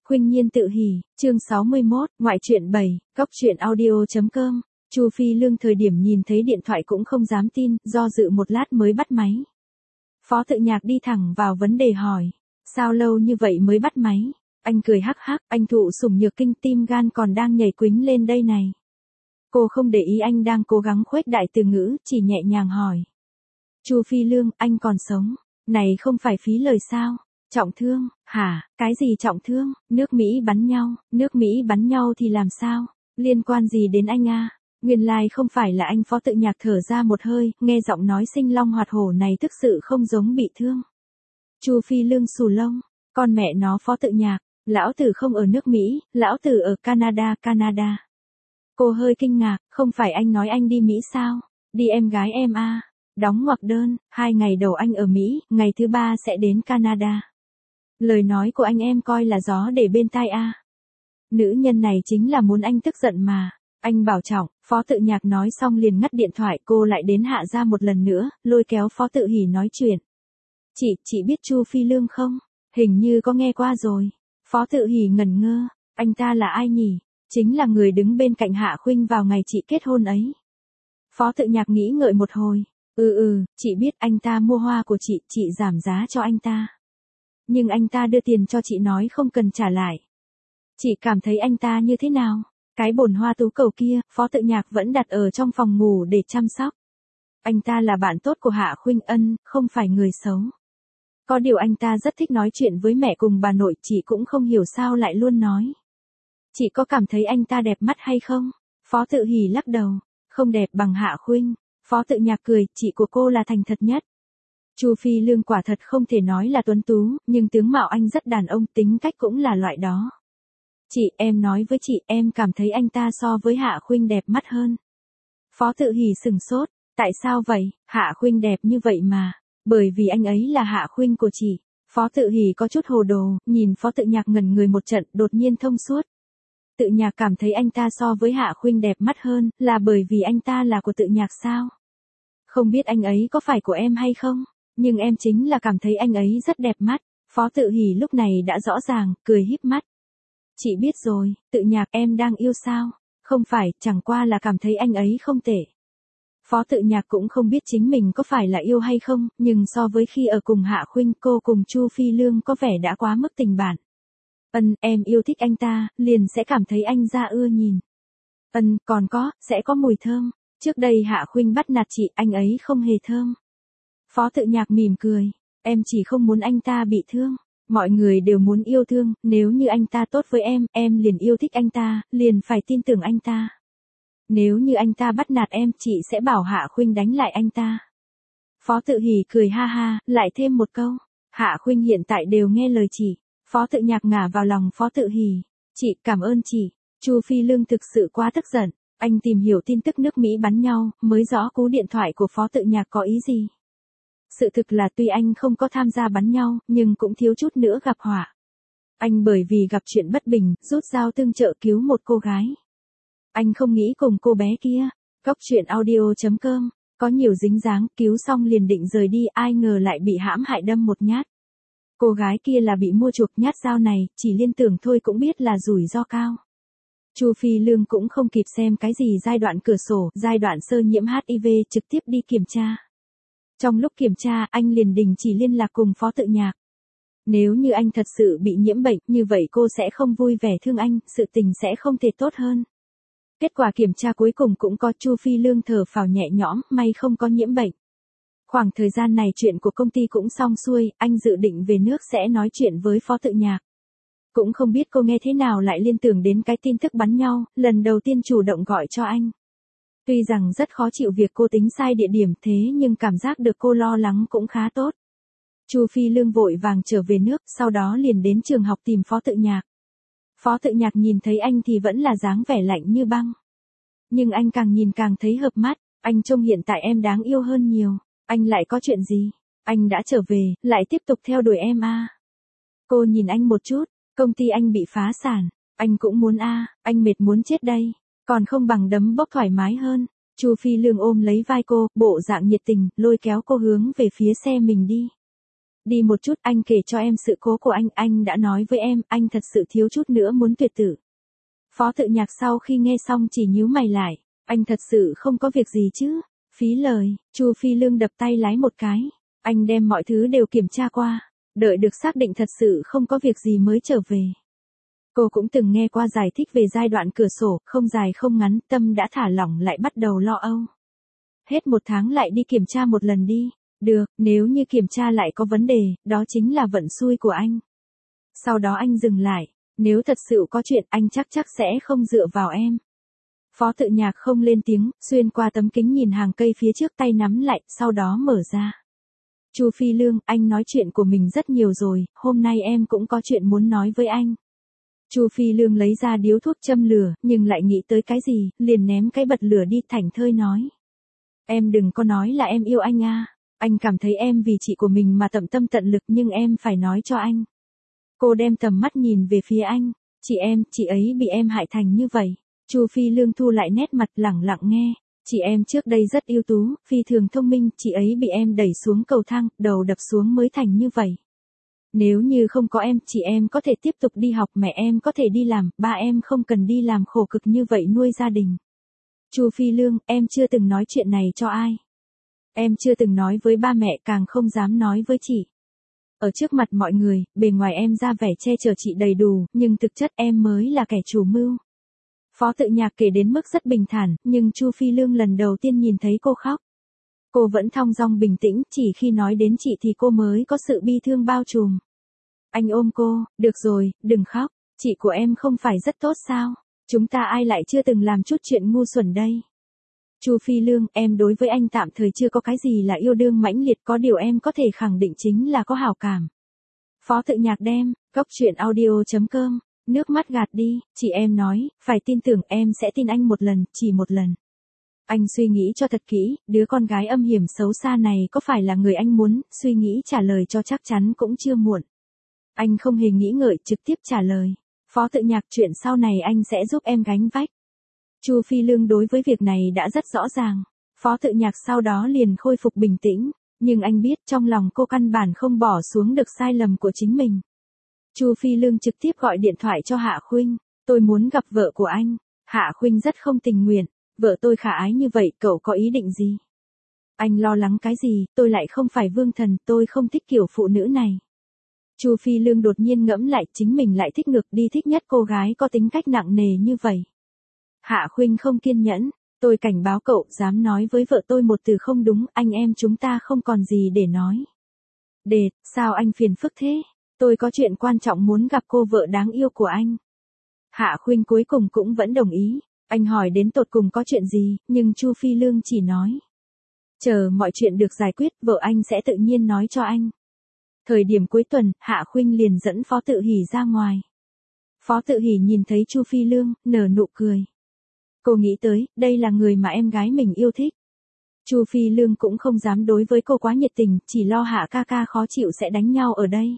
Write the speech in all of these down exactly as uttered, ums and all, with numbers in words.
Khuynh Nhiên tự hỉ, chương sáu mươi mốt, ngoại truyện bảy, góc truyện audio chấm com. Chu Phi Lương thời điểm nhìn thấy điện thoại cũng không dám tin, do dự một lát mới bắt máy. Phó Tự Nhạc đi thẳng vào vấn đề hỏi, sao lâu như vậy mới bắt máy? Anh cười hắc hắc, anh thụ sủng nhược kinh, tim gan còn đang nhảy quýnh lên đây này. Cô không để ý anh đang cố gắng khuếch đại từ ngữ, chỉ nhẹ nhàng hỏi. Chu Phi Lương, anh còn sống, này không phải phí lời sao? Trọng thương, hả, cái gì trọng thương, nước Mỹ bắn nhau, nước Mỹ bắn nhau thì làm sao, liên quan gì đến anh a? Nguyên lai like không phải là anh. Phó Tự Nhạc thở ra một hơi, nghe giọng nói sinh long hoạt hổ này thực sự không giống bị thương. Chu Phi Lương xù lông, con mẹ nó Phó Tự Nhạc, lão tử không ở nước Mỹ, lão tử ở Canada, Canada. Cô hơi kinh ngạc, không phải anh nói anh đi Mỹ sao, đi em gái em a. À. Đóng ngoặc đơn, hai ngày đầu anh ở Mỹ, ngày thứ ba sẽ đến Canada. Lời nói của anh em coi là gió để bên tai a. À. Nữ nhân này chính là muốn anh tức giận mà. Anh bảo trọng. Phó Tự Nhạc nói xong liền ngắt điện thoại. Cô lại đến hạ ra một lần nữa, lôi kéo Phó Tự Hỉ nói chuyện. Chị, chị biết Chu Phi Lương không? Hình như có nghe qua rồi. Phó Tự Hỉ ngẩn ngơ. Anh ta là ai nhỉ? Chính là người đứng bên cạnh Hạ Khuynh vào ngày chị kết hôn ấy. Phó Tự Nhạc nghĩ ngợi một hồi. Ừ ừ, chị biết, anh ta mua hoa của chị, chị giảm giá cho anh ta. Nhưng anh ta đưa tiền cho chị nói không cần trả lại. Chị cảm thấy anh ta như thế nào? Cái bồn hoa tú cầu kia, Phó Tự Nhạc vẫn đặt ở trong phòng ngủ để chăm sóc. Anh ta là bạn tốt của Hạ Khuynh Ân, không phải người xấu. Có điều anh ta rất thích nói chuyện với mẹ cùng bà nội, chị cũng không hiểu sao lại luôn nói. Chị có cảm thấy anh ta đẹp mắt hay không? Phó Tự Hỉ lắc đầu, không đẹp bằng Hạ Khuynh. Phó Tự Nhạc cười, chị của cô là thành thật nhất. Chu Phi Lương quả thật không thể nói là tuấn tú, nhưng tướng mạo anh rất đàn ông, tính cách cũng là loại đó. Chị, em nói với chị, em cảm thấy anh ta so với Hạ Khuynh đẹp mắt hơn. Phó Tự Hỉ sừng sốt, tại sao vậy? Hạ Khuynh đẹp như vậy mà, bởi vì anh ấy là Hạ Khuynh của chị. Phó Tự Hỉ có chút hồ đồ, nhìn Phó Tự Nhạc ngẩn người một trận, đột nhiên thông suốt. Tự Nhạc cảm thấy anh ta so với Hạ Khuynh đẹp mắt hơn, là bởi vì anh ta là của Tự Nhạc sao? Không biết anh ấy có phải của em hay không? Nhưng em chính là cảm thấy anh ấy rất đẹp mắt. Phó Tự Hỉ lúc này đã rõ ràng, cười híp mắt. Chị biết rồi, Tự Nhạc, em đang yêu sao? Không phải, chẳng qua là cảm thấy anh ấy không tệ. Phó Tự Nhạc cũng không biết chính mình có phải là yêu hay không, nhưng so với khi ở cùng Hạ Khuynh, cô cùng Chu Phi Lương có vẻ đã quá mức tình bạn. Ân, em yêu thích anh ta, liền sẽ cảm thấy anh ra ưa nhìn. Ân, còn có, sẽ có mùi thơm. Trước đây Hạ Khuynh bắt nạt chị, anh ấy không hề thơm. Phó Tự Nhạc mỉm cười, em chỉ không muốn anh ta bị thương. Mọi người đều muốn yêu thương, nếu như anh ta tốt với em, em liền yêu thích anh ta, liền phải tin tưởng anh ta. Nếu như anh ta bắt nạt em, chị sẽ bảo Hạ Khuynh đánh lại anh ta. Phó Tự Hỉ cười ha ha, lại thêm một câu. Hạ Khuynh hiện tại đều nghe lời chị. Phó Tự Nhạc ngả vào lòng Phó Tự Hỉ. Chị, cảm ơn chị. Chu Phi Lương thực sự quá tức giận. Anh tìm hiểu tin tức nước Mỹ bắn nhau, mới rõ cú điện thoại của Phó Tự Nhạc có ý gì. Sự thực là tuy anh không có tham gia bắn nhau, nhưng cũng thiếu chút nữa gặp họa. Anh bởi vì gặp chuyện bất bình, rút dao tương trợ cứu một cô gái. Anh không nghĩ cùng cô bé kia. Góc truyện audio chấm com. Có nhiều dính dáng, cứu xong liền định rời đi, ai ngờ lại bị hãm hại đâm một nhát. Cô gái kia là bị mua chuộc, nhát dao này, chỉ liên tưởng thôi cũng biết là rủi ro cao. Chu Phi Lương cũng không kịp xem cái gì giai đoạn cửa sổ, giai đoạn sơ nhiễm hát i vê, trực tiếp đi kiểm tra. Trong lúc kiểm tra, anh liền đình chỉ liên lạc cùng Phó Tự Nhạc. Nếu như anh thật sự bị nhiễm bệnh, như vậy cô sẽ không vui vẻ thương anh, sự tình sẽ không thể tốt hơn. Kết quả kiểm tra cuối cùng cũng có. Chu Phi Lương thở phào nhẹ nhõm, may không có nhiễm bệnh. Khoảng thời gian này chuyện của công ty cũng xong xuôi, anh dự định về nước sẽ nói chuyện với Phó Tự Nhạc. Cũng không biết cô nghe thế nào lại liên tưởng đến cái tin tức bắn nhau, lần đầu tiên chủ động gọi cho anh. Tuy rằng rất khó chịu việc cô tính sai địa điểm, thế nhưng cảm giác được cô lo lắng cũng khá tốt. Chu Phi Lương vội vàng trở về nước, sau đó liền đến trường học tìm Phó Tự Nhạc. Phó Tự Nhạc nhìn thấy anh thì vẫn là dáng vẻ lạnh như băng. Nhưng anh càng nhìn càng thấy hợp mắt, anh trông hiện tại em đáng yêu hơn nhiều. Anh lại có chuyện gì? Anh đã trở về, lại tiếp tục theo đuổi em à? Cô nhìn anh một chút, công ty anh bị phá sản, anh cũng muốn à, anh mệt muốn chết đây, còn không bằng đấm bốc thoải mái hơn. Chu Phi Lương ôm lấy vai cô, bộ dạng nhiệt tình, lôi kéo cô hướng về phía xe mình đi. Đi một chút, anh kể cho em sự cố của anh, anh đã nói với em, anh thật sự thiếu chút nữa muốn tuyệt tử. Phó Tự Nhạc sau khi nghe xong chỉ nhíu mày lại, anh thật sự không có việc gì chứ? Phí lời, Chu Phi Lương đập tay lái một cái, anh đem mọi thứ đều kiểm tra qua, đợi được xác định thật sự không có việc gì mới trở về. Cô cũng từng nghe qua giải thích về giai đoạn cửa sổ, không dài không ngắn, tâm đã thả lỏng lại bắt đầu lo âu. Hết một tháng lại đi kiểm tra một lần đi. Được, nếu như kiểm tra lại có vấn đề, đó chính là vận xui của anh. Sau đó anh dừng lại, nếu thật sự có chuyện anh chắc chắc sẽ không dựa vào em. Phó Tự Nhạc không lên tiếng, xuyên qua tấm kính nhìn hàng cây phía trước, tay nắm lại, sau đó mở ra. Chu Phi Lương, anh nói chuyện của mình rất nhiều rồi, hôm nay em cũng có chuyện muốn nói với anh. Chu Phi Lương lấy ra điếu thuốc châm lửa, nhưng lại nghĩ tới cái gì, liền ném cái bật lửa đi, thảnh thơi nói. Em đừng có nói là em yêu anh a. Anh cảm thấy em vì chị của mình mà tận tâm tận lực, nhưng em phải nói cho anh. Cô đem tầm mắt nhìn về phía anh. Chị em, chị ấy bị em hại thành như vậy. Chu Phi Lương thu lại nét mặt, lẳng lặng nghe. Chị em trước đây rất ưu tú, phi thường thông minh, chị ấy bị em đẩy xuống cầu thang, đầu đập xuống mới thành như vậy. Nếu như không có em, chị em có thể tiếp tục đi học, mẹ em có thể đi làm, ba em không cần đi làm khổ cực như vậy nuôi gia đình. Chu Phi Lương, em chưa từng nói chuyện này cho ai. Em chưa từng nói với ba mẹ, càng không dám nói với chị. Ở trước mặt mọi người, bề ngoài em ra vẻ che chở chị đầy đủ, nhưng thực chất em mới là kẻ chủ mưu. Phó Tự Nhạc kể đến mức rất bình thản, nhưng Chu Phi Lương lần đầu tiên nhìn thấy cô khóc. Cô vẫn thong dong bình tĩnh, chỉ khi nói đến chị thì cô mới có sự bi thương bao trùm. Anh ôm cô, được rồi, đừng khóc, chị của em không phải rất tốt sao? Chúng ta ai lại chưa từng làm chút chuyện ngu xuẩn đây? Chu Phi Lương, em đối với anh tạm thời chưa có cái gì là yêu đương mãnh liệt, có điều em có thể khẳng định chính là có hảo cảm. Phó Tự Nhạc đem, cốc truyện audio chấm com, nước mắt gạt đi, chị em nói, phải tin tưởng, em sẽ tin anh một lần, chỉ một lần. Anh suy nghĩ cho thật kỹ, đứa con gái âm hiểm xấu xa này có phải là người anh muốn, suy nghĩ trả lời cho chắc chắn cũng chưa muộn. Anh không hề nghĩ ngợi, trực tiếp trả lời. Phó Tự Nhạc, chuyện sau này anh sẽ giúp em gánh vác. Chu Phi Lương đối với việc này đã rất rõ ràng. Phó Tự Nhạc sau đó liền khôi phục bình tĩnh, nhưng anh biết trong lòng cô căn bản không bỏ xuống được sai lầm của chính mình. Chu Phi Lương trực tiếp gọi điện thoại cho Hạ Khuynh, tôi muốn gặp vợ của anh. Hạ Khuynh rất không tình nguyện, vợ tôi khả ái như vậy, cậu có ý định gì? Anh lo lắng cái gì, tôi lại không phải vương thần, tôi không thích kiểu phụ nữ này. Chu Phi Lương đột nhiên ngẫm lại, chính mình lại thích ngược đi, thích nhất cô gái có tính cách nặng nề như vậy. Hạ Khuynh không kiên nhẫn, tôi cảnh báo cậu, dám nói với vợ tôi một từ không đúng, anh em chúng ta không còn gì để nói. Đệt, sao anh phiền phức thế? Tôi có chuyện quan trọng muốn gặp cô vợ đáng yêu của anh. Hạ Khuynh cuối cùng cũng vẫn đồng ý, anh hỏi đến tột cùng có chuyện gì, nhưng Chu Phi Lương chỉ nói. Chờ mọi chuyện được giải quyết, vợ anh sẽ tự nhiên nói cho anh. Thời điểm cuối tuần, Hạ Khuynh liền dẫn Phó Tự Hỷ ra ngoài. Phó Tự Hỷ nhìn thấy Chu Phi Lương, nở nụ cười. Cô nghĩ tới, đây là người mà em gái mình yêu thích. Chu Phi Lương cũng không dám đối với cô quá nhiệt tình, chỉ lo Hạ ca ca khó chịu sẽ đánh nhau ở đây.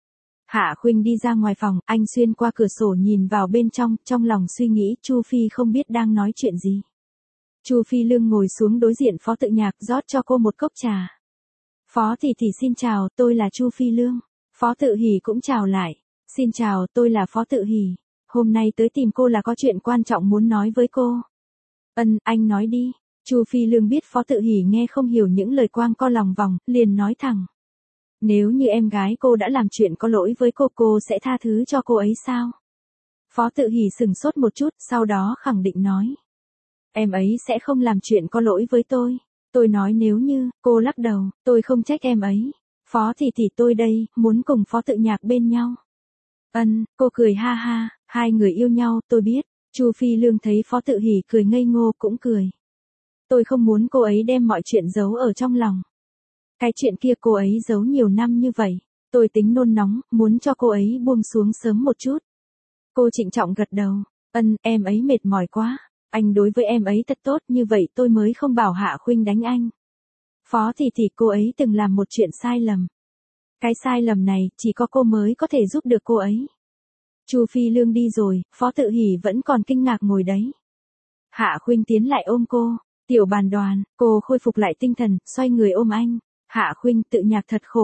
Hạ Khuynh đi ra ngoài phòng, anh xuyên qua cửa sổ nhìn vào bên trong, trong lòng suy nghĩ Chu Phi không biết đang nói chuyện gì. Chu Phi Lương ngồi xuống đối diện Phó Tự Nhạc, rót cho cô một cốc trà. Phó Thị Thị xin chào, tôi là Chu Phi Lương. Phó Tự Hỷ cũng chào lại. Xin chào, tôi là Phó Tự Hỷ. Hôm nay tới tìm cô là có chuyện quan trọng muốn nói với cô. Ân, anh nói đi. Chu Phi Lương biết Phó Tự Hỷ nghe không hiểu những lời quang co lòng vòng, liền nói thẳng. Nếu như em gái cô đã làm chuyện có lỗi với cô, cô sẽ tha thứ cho cô ấy sao? Phó Tự Hỷ sừng sốt một chút, sau đó khẳng định nói. Em ấy sẽ không làm chuyện có lỗi với tôi. Tôi nói nếu như, cô lắc đầu, tôi không trách em ấy. Phó Thị Thị tôi đây, muốn cùng Phó Tự Nhạc bên nhau. Ân, cô cười ha ha, hai người yêu nhau, tôi biết. Chu Phi Lương thấy Phó Tự Hỷ cười ngây ngô cũng cười. Tôi không muốn cô ấy đem mọi chuyện giấu ở trong lòng. Cái chuyện kia cô ấy giấu nhiều năm như vậy. Tôi tính nôn nóng, muốn cho cô ấy buông xuống sớm một chút. Cô trịnh trọng gật đầu. Ân, em ấy mệt mỏi quá. Anh đối với em ấy thật tốt, như vậy tôi mới không bảo Hạ Khuynh đánh anh. Phó Thị Thị cô ấy từng làm một chuyện sai lầm. Cái sai lầm này, chỉ có cô mới có thể giúp được cô ấy. Chu Phi Lương đi rồi, Phó Tự Hỷ vẫn còn kinh ngạc ngồi đấy. Hạ Khuynh tiến lại ôm cô. Tiểu Bàn Đoàn, cô khôi phục lại tinh thần, xoay người ôm anh. Hạ Khuynh, Tự Nhạc thật khổ cực.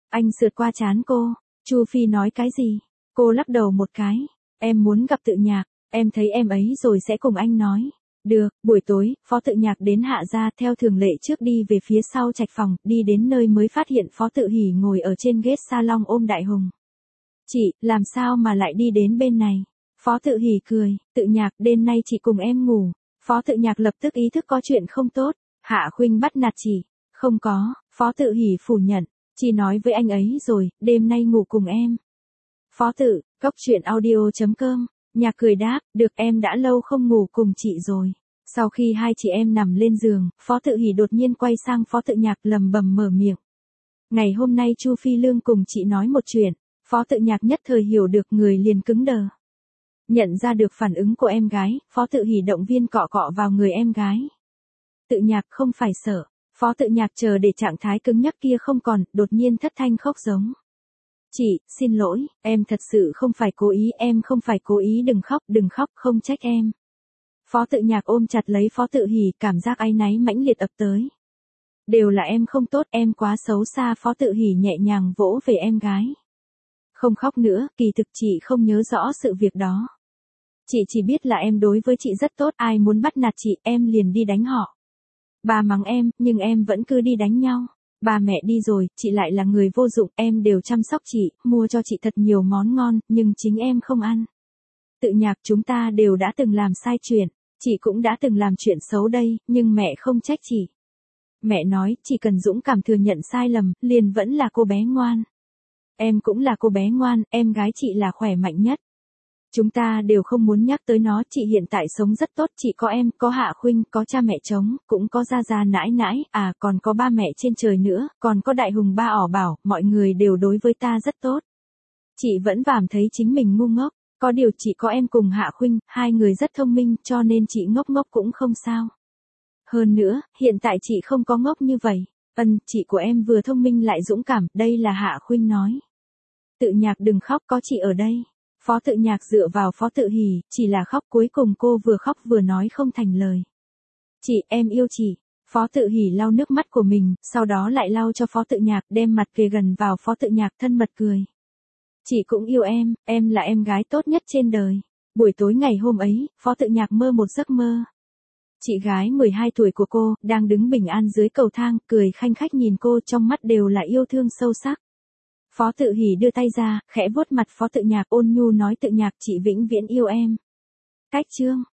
Anh sượt qua trán cô. Chu Phi nói cái gì? Cô lắc đầu một cái. Em muốn gặp Tự Nhạc, em thấy em ấy rồi sẽ cùng anh nói. Được, buổi tối, Phó Tự Nhạc đến Hạ gia theo thường lệ trước đi về phía sau trạch phòng, đi đến nơi mới phát hiện Phó Tự Hỉ ngồi ở trên ghế salon ôm Đại Hùng. Chị, làm sao mà lại đi đến bên này? Phó Tự Hỉ cười, Tự Nhạc, đêm nay chị cùng em ngủ. Phó Tự Nhạc lập tức ý thức có chuyện không tốt. Hạ Khuynh bắt nạt chị. Không có, Phó Tự Hỉ phủ nhận. Chị nói với anh ấy rồi, đêm nay ngủ cùng em. Phó Tự, cốc truyện audio chấm com. Nhạc cười đáp, được, em đã lâu không ngủ cùng chị rồi. Sau khi hai chị em nằm lên giường, Phó Tự Hỉ đột nhiên quay sang Phó Tự Nhạc lầm bầm mở miệng. Ngày hôm nay Chu Phi Lương cùng chị nói một chuyện. Phó Tự Nhạc nhất thời hiểu được, người liền cứng đờ. Nhận ra được phản ứng của em gái, Phó Tự Hỉ động viên cọ cọ vào người em gái. Tự Nhạc không phải sợ. Phó Tự Nhạc chờ để trạng thái cứng nhắc kia không còn, đột nhiên thất thanh khóc giống. Chị, xin lỗi, em thật sự không phải cố ý, em không phải cố ý, đừng khóc, đừng khóc, không trách em. Phó Tự Nhạc ôm chặt lấy Phó Tự Hỉ, cảm giác áy náy mãnh liệt ập tới. Đều là em không tốt, em quá xấu xa. Phó Tự Hỉ nhẹ nhàng vỗ về em gái. Không khóc nữa, kỳ thực chị không nhớ rõ sự việc đó. Chị chỉ biết là em đối với chị rất tốt, ai muốn bắt nạt chị, em liền đi đánh họ. Bà mắng em, nhưng em vẫn cứ đi đánh nhau. Bà mẹ đi rồi, chị lại là người vô dụng, em đều chăm sóc chị, mua cho chị thật nhiều món ngon, nhưng chính em không ăn. Tự Nhạc, chúng ta đều đã từng làm sai chuyện, chị cũng đã từng làm chuyện xấu đây, nhưng mẹ không trách chị. Mẹ nói, chỉ cần dũng cảm thừa nhận sai lầm, liền vẫn là cô bé ngoan. Em cũng là cô bé ngoan, em gái chị là khỏe mạnh nhất. Chúng ta đều không muốn nhắc tới nó, chị hiện tại sống rất tốt, chị có em, có Hạ Khuynh, có cha mẹ chống, cũng có gia gia nãi nãi, à còn có ba mẹ trên trời nữa, còn có Đại Hùng ba ỏ bảo, mọi người đều đối với ta rất tốt. Chị vẫn cảm thấy chính mình ngu ngốc, có điều chị có em cùng Hạ Khuynh, hai người rất thông minh, cho nên chị ngốc ngốc cũng không sao. Hơn nữa, hiện tại chị không có ngốc như vậy, ân, chị của em vừa thông minh lại dũng cảm, đây là Hạ Khuynh nói. Tự Nhạc đừng khóc, có chị ở đây. Phó Tự Nhạc dựa vào Phó Tự Hỉ, chỉ là khóc, cuối cùng cô vừa khóc vừa nói không thành lời. Chị, em yêu chị. Phó Tự Hỉ lau nước mắt của mình, sau đó lại lau cho Phó Tự Nhạc, đem mặt kề gần vào Phó Tự Nhạc, thân mật cười. Chị cũng yêu em, em là em gái tốt nhất trên đời. Buổi tối ngày hôm ấy, Phó Tự Nhạc mơ một giấc mơ. Chị gái mười hai tuổi của cô, đang đứng bình an dưới cầu thang, cười khanh khách nhìn cô, trong mắt đều là yêu thương sâu sắc. Phó Tự Hỉ đưa tay ra, khẽ vuốt mặt Phó Tự Nhạc, ôn nhu nói, Tự Nhạc, chị vĩnh viễn yêu em. Cách chương.